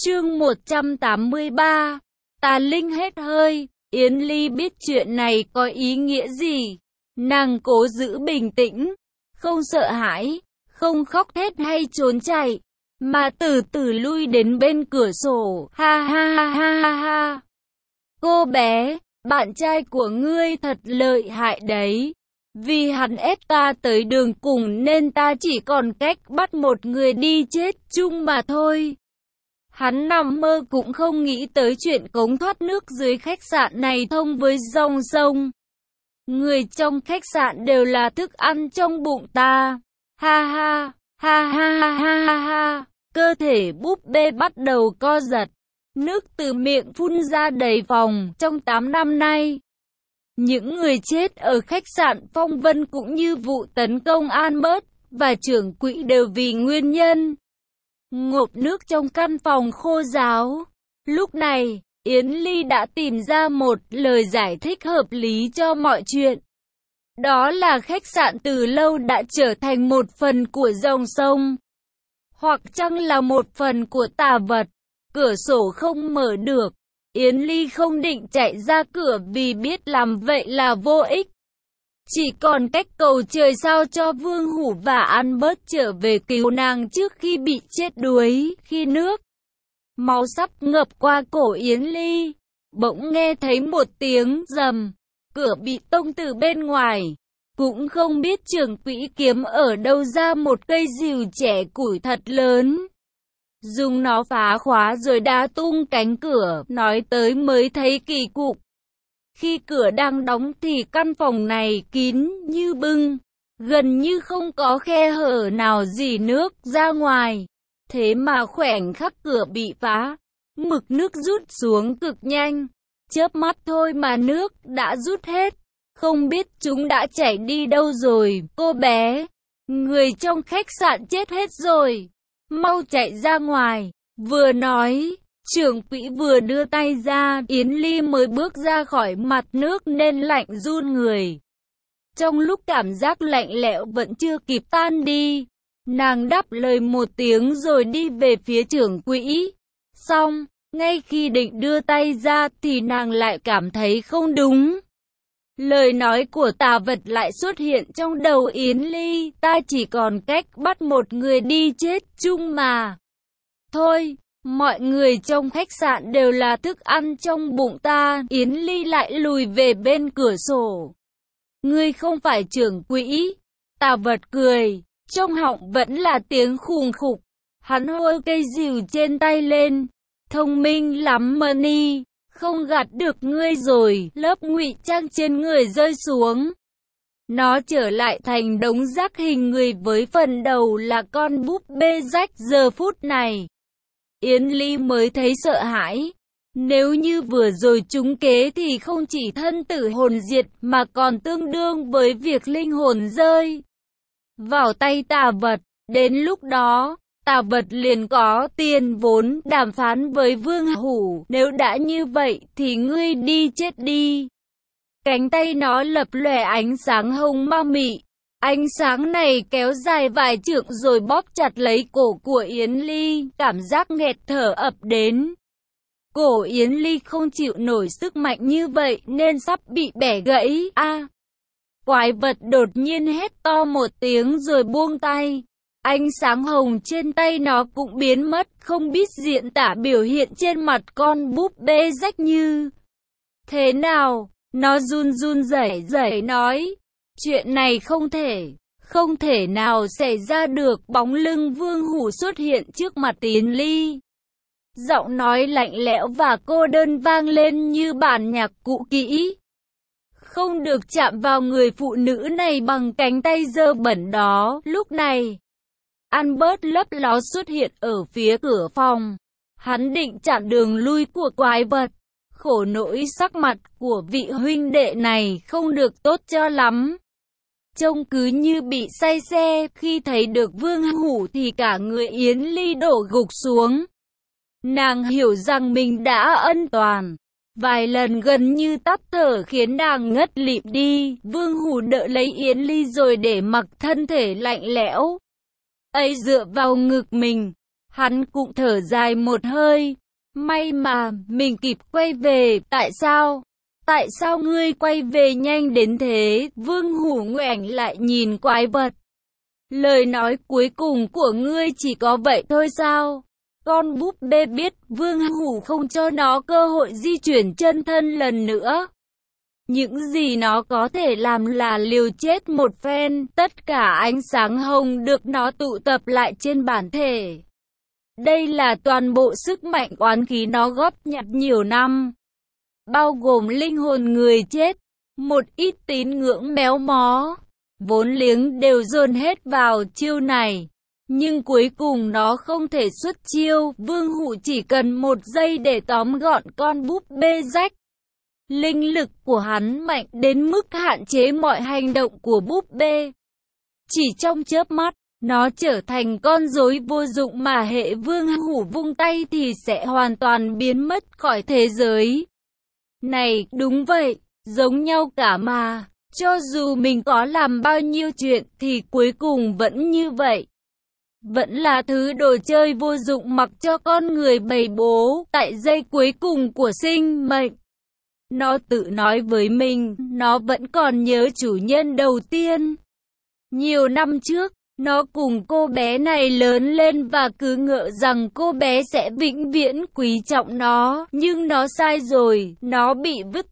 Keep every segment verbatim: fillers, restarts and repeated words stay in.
Chương một trăm tám mươi ba. Tà Linh hết hơi. Yến Ly biết chuyện này có ý nghĩa gì. Nàng cố giữ bình tĩnh, không sợ hãi, không khóc thét hay trốn chạy, mà từ từ lui đến bên cửa sổ. Ha ha ha ha ha ha. Cô bé, bạn trai của ngươi thật lợi hại đấy. Vì hắn ép ta tới đường cùng nên ta chỉ còn cách bắt một người đi chết chung mà thôi. Hắn nằm mơ cũng không nghĩ tới chuyện cống thoát nước dưới khách sạn này thông với dòng sông. Người trong khách sạn đều là thức ăn trong bụng ta. Ha ha, ha ha ha ha ha ha. Cơ thể búp bê bắt đầu co giật. Nước từ miệng phun ra đầy phòng. Trong tám năm nay, những người chết ở khách sạn Phong Vân cũng như vụ tấn công Albert và trưởng quỹ đều vì nguyên nhân ngộp nước trong căn phòng khô ráo. Lúc này, Yến Ly đã tìm ra một lời giải thích hợp lý cho mọi chuyện. Đó là khách sạn từ lâu đã trở thành một phần của dòng sông, hoặc chăng là một phần của tà vật. Cửa sổ không mở được. Yến Ly không định chạy ra cửa vì biết làm vậy là vô ích. Chỉ còn cách cầu trời sao cho Vương Hủ và Albert trở về cứu nàng trước khi bị chết đuối. Khi nước máu sắp ngập qua cổ Yến Ly, bỗng nghe thấy một tiếng rầm. Cửa bị tông từ bên ngoài. Cũng không biết trưởng quỹ kiếm ở đâu ra một cây rìu trẻ củi thật lớn, dùng nó phá khóa rồi đá tung cánh cửa. Nói tới mới thấy kỳ cục. Khi cửa đang đóng thì căn phòng này kín như bưng, gần như không có khe hở nào dỉ nước ra ngoài. Thế mà khoảnh khắc cửa bị phá, mực nước rút xuống cực nhanh. Chớp mắt thôi mà nước đã rút hết. Không biết chúng đã chảy đi đâu rồi. Cô bé, người trong khách sạn chết hết rồi. Mau chạy ra ngoài. Vừa nói, trưởng quỹ vừa đưa tay ra. Yến Ly mới bước ra khỏi mặt nước nên lạnh run người. Trong lúc cảm giác lạnh lẽo vẫn chưa kịp tan đi, nàng đáp lời một tiếng rồi đi về phía trưởng quỹ. Xong, ngay khi định đưa tay ra thì nàng lại cảm thấy không đúng. Lời nói của tà vật lại xuất hiện trong đầu Yến Ly. Ta chỉ còn cách bắt một người đi chết chung mà thôi. Mọi người trong khách sạn đều là thức ăn trong bụng ta. Yến Ly lại lùi về bên cửa sổ. Ngươi không phải trưởng quỹ. Tà vật cười, trong họng vẫn là tiếng khùng khục. Hắn hôi cây rìu trên tay lên. Thông minh lắm Money, không gạt được ngươi rồi. Lớp ngụy trang trên người rơi xuống. Nó trở lại thành đống rác hình người với phần đầu là con búp bê rách. Giờ phút này, Yến Ly mới thấy sợ hãi. Nếu như vừa rồi trúng kế thì không chỉ thân tử hồn diệt mà còn tương đương với việc linh hồn rơi vào tay tà vật. Đến lúc đó, tà vật liền có tiền vốn đàm phán với Vương Hủ. Nếu đã như vậy thì ngươi đi chết đi. Cánh tay nó lập lòe ánh sáng hồng ma mị. Ánh sáng này kéo dài vài trượng rồi bóp chặt lấy cổ của Yến Ly. Cảm giác nghẹt thở ập đến. Cổ Yến Ly không chịu nổi sức mạnh như vậy nên sắp bị bẻ gãy. A! À, quái vật đột nhiên hét to một tiếng rồi buông tay. Ánh sáng hồng trên tay nó cũng biến mất, không biết diễn tả biểu hiện trên mặt con búp bê rách như thế nào. Nó run run rẩy rẩy nói, chuyện này không thể, không thể nào xảy ra được. Bóng lưng Vương Hủ xuất hiện trước mặt Yến Ly. Giọng nói lạnh lẽo và cô đơn vang lên như bản nhạc cũ kỹ. Không được chạm vào người phụ nữ này bằng cánh tay dơ bẩn đó. Lúc này, Albert lấp ló xuất hiện ở phía cửa phòng. Hắn định chặn đường lui của quái vật. Khổ nỗi sắc mặt của vị huynh đệ này không được tốt cho lắm. Trông cứ như bị say xe. Khi thấy được Vương Hủ thì cả người Yến Ly đổ gục xuống. Nàng hiểu rằng mình đã ân toàn. Vài lần gần như tắt thở khiến nàng ngất lịm đi. Vương Hủ đỡ lấy Yến Ly rồi để mặc thân thể lạnh lẽo ấy dựa vào ngực mình. Hắn cũng thở dài một hơi. May mà, mình kịp quay về, tại sao? Tại sao ngươi quay về nhanh đến thế? Vương Hủ ngoảnh lại nhìn quái vật. Lời nói cuối cùng của ngươi chỉ có vậy thôi sao? Con búp bê biết Vương Hủ không cho nó cơ hội di chuyển chân thân lần nữa. Những gì nó có thể làm là liều chết một phen, tất cả ánh sáng hồng được nó tụ tập lại trên bản thể. Đây là toàn bộ sức mạnh oán khí nó góp nhặt nhiều năm, bao gồm linh hồn người chết, một ít tín ngưỡng méo mó, vốn liếng đều dồn hết vào chiêu này. Nhưng cuối cùng nó không thể xuất chiêu, Vương Hủ chỉ cần một giây để tóm gọn con búp bê rách. Linh lực của hắn mạnh đến mức hạn chế mọi hành động của búp bê. Chỉ trong chớp mắt, nó trở thành con rối vô dụng mà hệ Vương Hủ vung tay thì sẽ hoàn toàn biến mất khỏi thế giới. Này, đúng vậy, giống nhau cả mà, cho dù mình có làm bao nhiêu chuyện thì cuối cùng vẫn như vậy. Vẫn là thứ đồ chơi vô dụng mặc cho con người bày bố tại giây cuối cùng của sinh mệnh. Nó tự nói với mình, nó vẫn còn nhớ chủ nhân đầu tiên. Nhiều năm trước, nó cùng cô bé này lớn lên và cứ ngỡ rằng cô bé sẽ vĩnh viễn quý trọng nó, nhưng nó sai rồi, nó bị vứt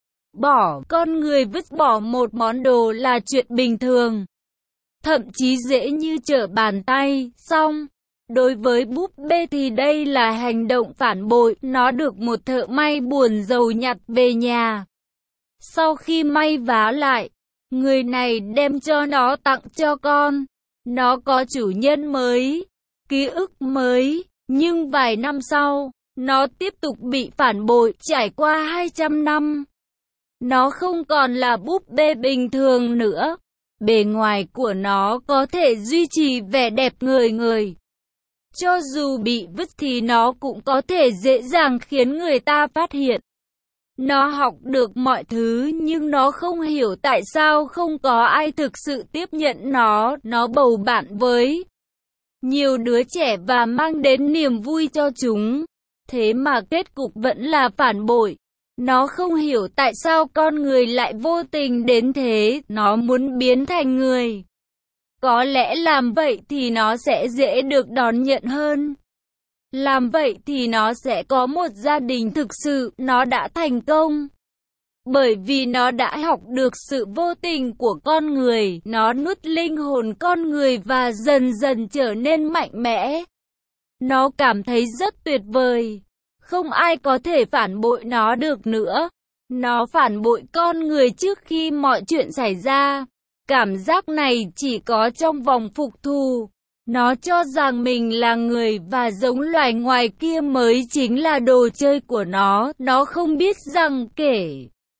bỏ. Con người vứt bỏ một món đồ là chuyện bình thường, thậm chí dễ như trở bàn tay. Xong, đối với búp bê thì đây là hành động phản bội. Nó được một thợ may buồn rầu nhặt về nhà. Sau khi may vá lại, người này đem cho nó tặng cho con. Nó có chủ nhân mới, ký ức mới, nhưng vài năm sau, nó tiếp tục bị phản bội. Trải qua hai trăm năm, nó không còn là búp bê bình thường nữa. Bề ngoài của nó có thể duy trì vẻ đẹp ngời ngời. Cho dù bị vứt thì nó cũng có thể dễ dàng khiến người ta phát hiện. Nó học được mọi thứ nhưng nó không hiểu tại sao không có ai thực sự tiếp nhận nó. Nó bầu bạn với nhiều đứa trẻ và mang đến niềm vui cho chúng. Thế mà kết cục vẫn là phản bội. Nó không hiểu tại sao con người lại vô tình đến thế. Nó muốn biến thành người. Có lẽ làm vậy thì nó sẽ dễ được đón nhận hơn. Làm vậy thì nó sẽ có một gia đình thực sự. Nó đã thành công. Bởi vì nó đã học được sự vô tình của con người. Nó nuốt linh hồn con người và dần dần trở nên mạnh mẽ. Nó cảm thấy rất tuyệt vời. Không ai có thể phản bội nó được nữa. Nó phản bội con người trước khi mọi chuyện xảy ra. Cảm giác này chỉ có trong vòng phục thù. Nó cho rằng mình là người và giống loài ngoài kia mới chính là đồ chơi của nó. Nó không biết rằng kể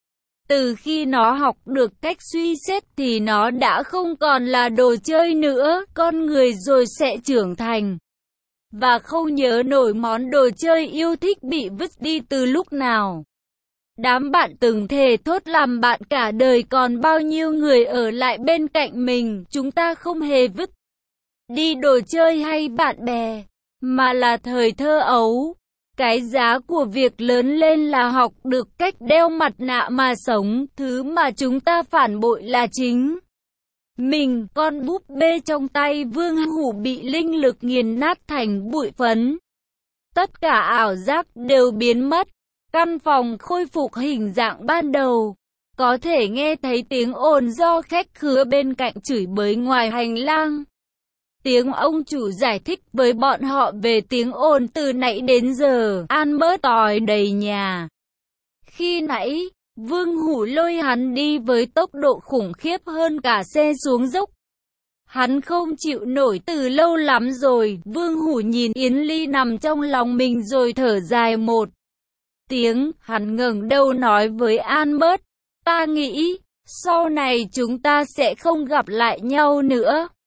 từ khi nó học được cách suy xét thì nó đã không còn là đồ chơi nữa. Con người rồi sẽ trưởng thành và không nhớ nổi món đồ chơi yêu thích bị vứt đi từ lúc nào. Đám bạn từng thề thốt làm bạn cả đời, còn bao nhiêu người ở lại bên cạnh mình. Chúng ta không hề vứt đi đồ chơi hay bạn bè, mà là thời thơ ấu. Cái giá của việc lớn lên là học được cách đeo mặt nạ mà sống. Thứ mà chúng ta phản bội là chính mình. Con búp bê trong tay Vương Hủ bị linh lực nghiền nát thành bụi phấn. Tất cả ảo giác đều biến mất. Căn phòng khôi phục hình dạng ban đầu. Có thể nghe thấy tiếng ồn do khách khứa bên cạnh chửi bới ngoài hành lang. Tiếng ông chủ giải thích với bọn họ về tiếng ồn từ nãy đến giờ. Albert tỏi đầy nhà. Khi nãy, Vương Hủ lôi hắn đi với tốc độ khủng khiếp hơn cả xe xuống dốc. Hắn không chịu nổi từ lâu lắm rồi. Vương Hủ nhìn Yến Ly nằm trong lòng mình rồi thở dài một tiếng. Hắn ngẩng đầu nói với Albert, ta nghĩ sau này chúng ta sẽ không gặp lại nhau nữa.